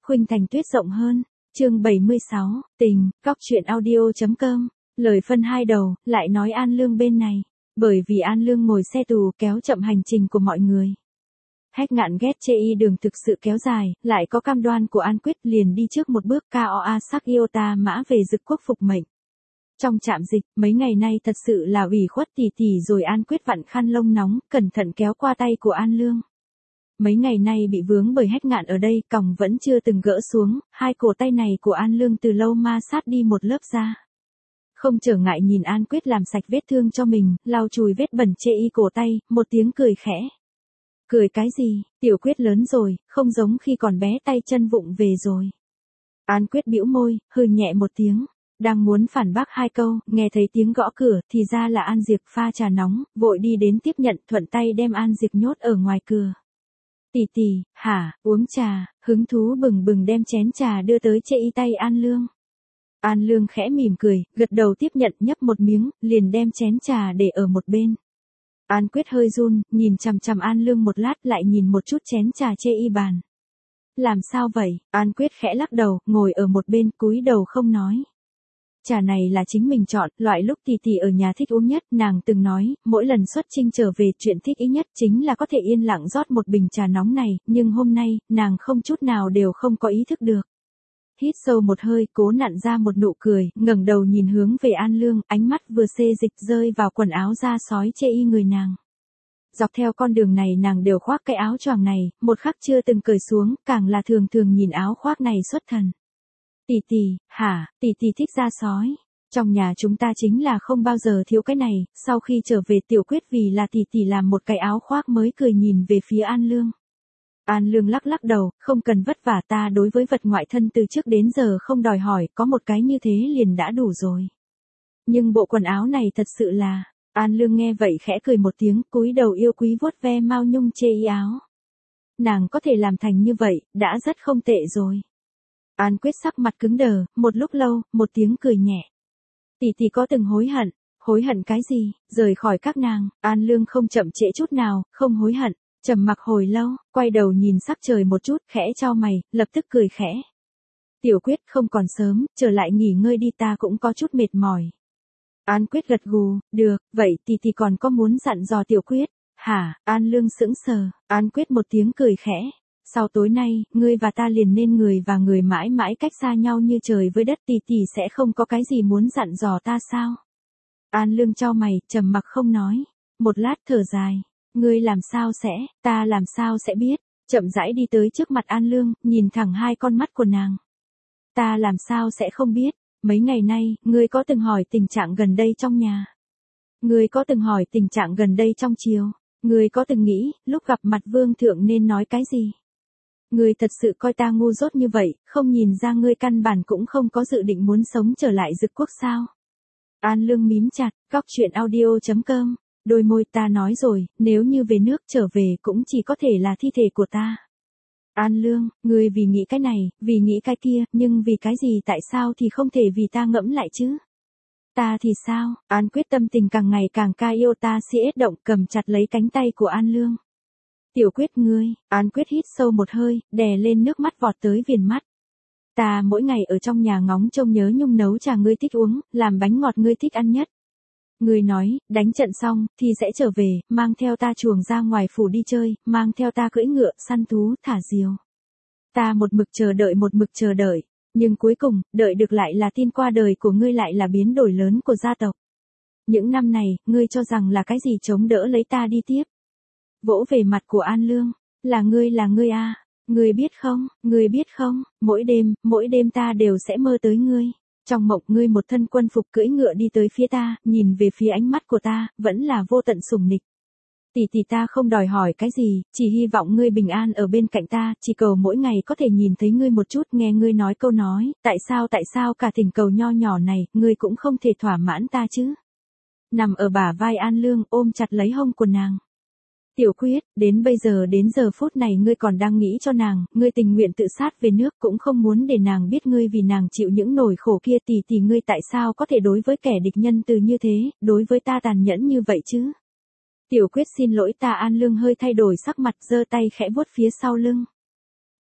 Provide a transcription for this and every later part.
khuynh thành tuyết rộng hơn. Chương 76, tình, góc truyện audio.com. Lời phân hai đầu, lại nói An Lương bên này. Bởi vì An Lương ngồi xe tù kéo chậm hành trình của mọi người. Hách Ngạn ghét chê y đường thực sự kéo dài, lại có cam đoan của An Quyết liền đi trước một bước KOA sắc Iota mã về Dực Quốc phục mệnh. Trong trạm dịch, mấy ngày nay thật sự là ủy khuất tỉ tỉ rồi An Quyết vặn khăn lông nóng, cẩn thận kéo qua tay của An Lương. Mấy ngày nay bị vướng bởi Hách Ngạn ở đây, còng vẫn chưa từng gỡ xuống, hai cổ tay này của An Lương từ lâu ma sát đi một lớp da. Không trở ngại nhìn An Quyết làm sạch vết thương cho mình, lau chùi vết bẩn chê y cổ tay, một tiếng cười khẽ. Cười cái gì, Tiểu Quyết lớn rồi, không giống khi còn bé tay chân vụng về rồi. An Quyết bĩu môi, hừ nhẹ một tiếng. Đang muốn phản bác hai câu, nghe thấy tiếng gõ cửa, thì ra là An Diệp pha trà nóng, vội đi đến tiếp nhận, thuận tay đem An Diệp nhốt ở ngoài cửa. Tỷ tỷ, hả, uống trà, hứng thú bừng bừng đem chén trà đưa tới chê y tay An Lương. An Lương khẽ mỉm cười, gật đầu tiếp nhận, nhấp một miếng, liền đem chén trà để ở một bên. An Quyết hơi run, nhìn chằm chằm An Lương một lát, lại nhìn một chút chén trà chê y bàn. Làm sao vậy? An Quyết khẽ lắc đầu, ngồi ở một bên, cúi đầu không nói. Trà này là chính mình chọn, loại lúc tỷ tỷ ở nhà thích uống nhất, nàng từng nói, mỗi lần xuất chinh trở về chuyện thích ý nhất chính là có thể yên lặng rót một bình trà nóng này, nhưng hôm nay, nàng không chút nào đều không có ý thức được. Hít sâu một hơi, cố nặn ra một nụ cười, ngẩng đầu nhìn hướng về An Lương, ánh mắt vừa xê dịch rơi vào quần áo da sói chê y người nàng. Dọc theo con đường này nàng đều khoác cái áo choàng này, một khắc chưa từng cởi xuống, càng là thường thường nhìn áo khoác này xuất thần. Tỷ tỷ, hả, tỷ tỷ thích da sói. Trong nhà chúng ta chính là không bao giờ thiếu cái này, sau khi trở về Tiểu Quyết vì là tỷ tỷ làm một cái áo khoác mới cười nhìn về phía An Lương. An Lương lắc lắc đầu, không cần vất vả, ta đối với vật ngoại thân từ trước đến giờ không đòi hỏi, có một cái như thế liền đã đủ rồi. Nhưng bộ quần áo này thật sự là, An Lương nghe vậy khẽ cười một tiếng, cúi đầu yêu quý vuốt ve Mao Nhung chê y áo. Nàng có thể làm thành như vậy, đã rất không tệ rồi. An Quyết sắc mặt cứng đờ, một lúc lâu, một tiếng cười nhẹ. Tỷ tỷ có từng hối hận cái gì, rời khỏi các nàng, An Lương không chậm trễ chút nào, không hối hận, trầm mặc hồi lâu, quay đầu nhìn sắc trời một chút, khẽ chau mày, lập tức cười khẽ. Tiểu Quyết không còn sớm, trở lại nghỉ ngơi đi, ta cũng có chút mệt mỏi. An Quyết gật gù, được, vậy tỷ tỷ còn có muốn dặn dò Tiểu Quyết, hả, An Lương sững sờ, An Quyết một tiếng cười khẽ. Sau tối nay, ngươi và ta liền nên người và người mãi mãi cách xa nhau như trời với đất, tỷ tỷ sẽ không có cái gì muốn dặn dò ta sao? An Lương chau mày, trầm mặc không nói. Một lát thở dài. Ngươi làm sao sẽ, ta làm sao sẽ biết? Chậm rãi đi tới trước mặt An Lương, nhìn thẳng hai con mắt của nàng. Ta làm sao sẽ không biết? Mấy ngày nay, ngươi có từng hỏi tình trạng gần đây trong nhà? Ngươi có từng hỏi tình trạng gần đây trong triều? Ngươi có từng nghĩ, lúc gặp mặt vương thượng nên nói cái gì? Ngươi thật sự coi ta ngu dốt như vậy, không nhìn ra ngươi căn bản cũng không có dự định muốn sống trở lại Dực Quốc sao? An Lương mím chặt, góc truyện audio.com. Đôi môi, ta nói rồi, nếu như về nước trở về cũng chỉ có thể là thi thể của ta. An Lương, ngươi vì nghĩ cái này, vì nghĩ cái kia, nhưng vì cái gì tại sao thì không thể vì ta ngẫm lại chứ? Ta thì sao? An Quyết tâm tình càng ngày càng ca yêu ta siết động, cầm chặt lấy cánh tay của An Lương. Tiểu Quyết ngươi, An Quyết hít sâu một hơi, đè lên nước mắt vọt tới viền mắt. Ta mỗi ngày ở trong nhà ngóng trông nhớ nhung nấu trà ngươi thích uống, làm bánh ngọt ngươi thích ăn nhất. Ngươi nói, đánh trận xong, thì sẽ trở về, mang theo ta chuồng ra ngoài phủ đi chơi, mang theo ta cưỡi ngựa, săn thú, thả diều. Ta một mực chờ đợi, nhưng cuối cùng, đợi được lại là tin qua đời của ngươi, lại là biến đổi lớn của gia tộc. Những năm này, ngươi cho rằng là cái gì chống đỡ lấy ta đi tiếp? Vỗ về mặt của An Lương, là ngươi à, ngươi biết không, mỗi đêm ta đều sẽ mơ tới ngươi. Trong mộng ngươi một thân quân phục cưỡi ngựa đi tới phía ta, nhìn về phía ánh mắt của ta, vẫn là vô tận sủng nịch. Tỷ tỷ ta không đòi hỏi cái gì, chỉ hy vọng ngươi bình an ở bên cạnh ta, chỉ cầu mỗi ngày có thể nhìn thấy ngươi một chút, nghe ngươi nói câu nói, tại sao cả thỉnh cầu nho nhỏ này, ngươi cũng không thể thỏa mãn ta chứ. Nằm ở bả vai An Lương, ôm chặt lấy hông của nàng. Tiểu Quyết, đến giờ phút này ngươi còn đang nghĩ cho nàng, ngươi tình nguyện tự sát về nước, cũng không muốn để nàng biết ngươi vì nàng chịu những nỗi khổ kia, tỷ ngươi tại sao có thể đối với kẻ địch nhân từ như thế, đối với ta tàn nhẫn như vậy chứ? Tiểu Quyết xin lỗi ta. An Lương hơi thay đổi sắc mặt, giơ tay khẽ vuốt phía sau lưng.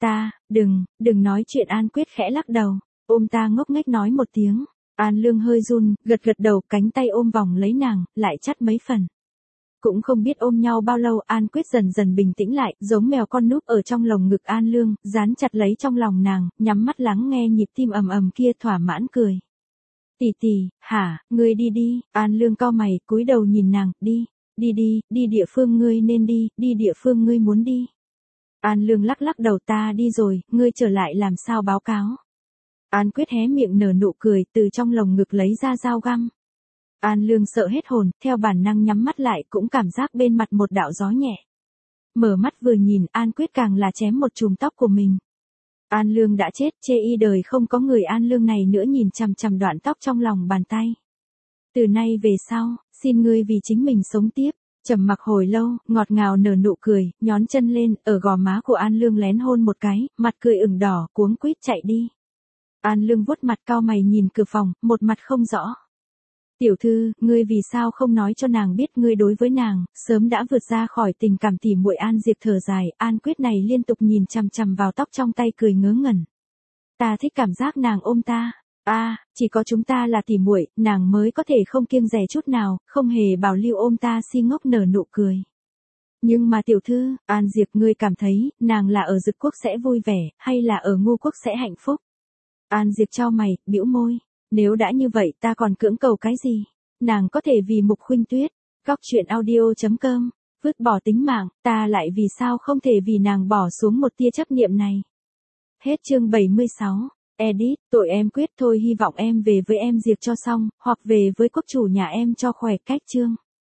Đừng nói chuyện. An Quyết khẽ lắc đầu, ôm ta ngốc nghếch nói một tiếng. An Lương hơi run, gật gật đầu, cánh tay ôm vòng lấy nàng, lại chắt mấy phần. Cũng không biết ôm nhau bao lâu, An Quyết dần dần bình tĩnh lại, giống mèo con núp ở trong lồng ngực An Lương, dán chặt lấy trong lòng nàng, nhắm mắt lắng nghe nhịp tim ầm ầm kia, thỏa mãn cười. Tỷ, hả, ngươi đi đi. An Lương cau mày, cúi đầu nhìn nàng, đi địa phương ngươi nên đi địa phương ngươi muốn đi. An Lương lắc lắc đầu, ta đi rồi, ngươi trở lại làm sao báo cáo. An Quyết hé miệng nở nụ cười, từ trong lồng ngực lấy ra dao găm. An Lương sợ hết hồn, theo bản năng nhắm mắt lại, cũng cảm giác bên mặt một đạo gió nhẹ. Mở mắt vừa nhìn, An Quyết càng là chém một chùm tóc của mình. An Lương đã chết, chê y đời không có người. An Lương này nữa nhìn chằm chằm đoạn tóc trong lòng bàn tay. Từ nay về sau, xin ngươi vì chính mình sống tiếp. Trầm mặc hồi lâu, ngọt ngào nở nụ cười, nhón chân lên, ở gò má của An Lương lén hôn một cái, mặt cười ửng đỏ, cuống quýt chạy đi. An Lương vuốt mặt cau mày nhìn cửa phòng, một mặt không rõ. Tiểu thư, ngươi vì sao không nói cho nàng biết ngươi đối với nàng, sớm đã vượt ra khỏi tình cảm tỉ muội. An Diệp thở dài, An Quyết này liên tục nhìn chằm chằm vào tóc trong tay, cười ngớ ngẩn. Ta thích cảm giác nàng ôm ta. Chỉ có chúng ta là tỉ muội, nàng mới có thể không kiêng dè chút nào, không hề bảo lưu ôm ta. Si ngốc nở nụ cười. Nhưng mà tiểu thư, An Diệp, ngươi cảm thấy, nàng là ở Dực Quốc sẽ vui vẻ, hay là ở Ngô Quốc sẽ hạnh phúc? An Diệp chau mày, bĩu môi. Nếu đã như vậy, ta còn cưỡng cầu cái gì? Nàng có thể vì Mục Khuynh Tuyết, Góc Chuyện Audio.com, vứt bỏ tính mạng, ta lại vì sao không thể vì nàng bỏ xuống một tia chấp niệm này? Hết chương 76. Edit, tội em Quyết thôi, hy vọng em về với em Diệp cho xong, hoặc về với quốc chủ nhà em cho khỏe. Cách chương.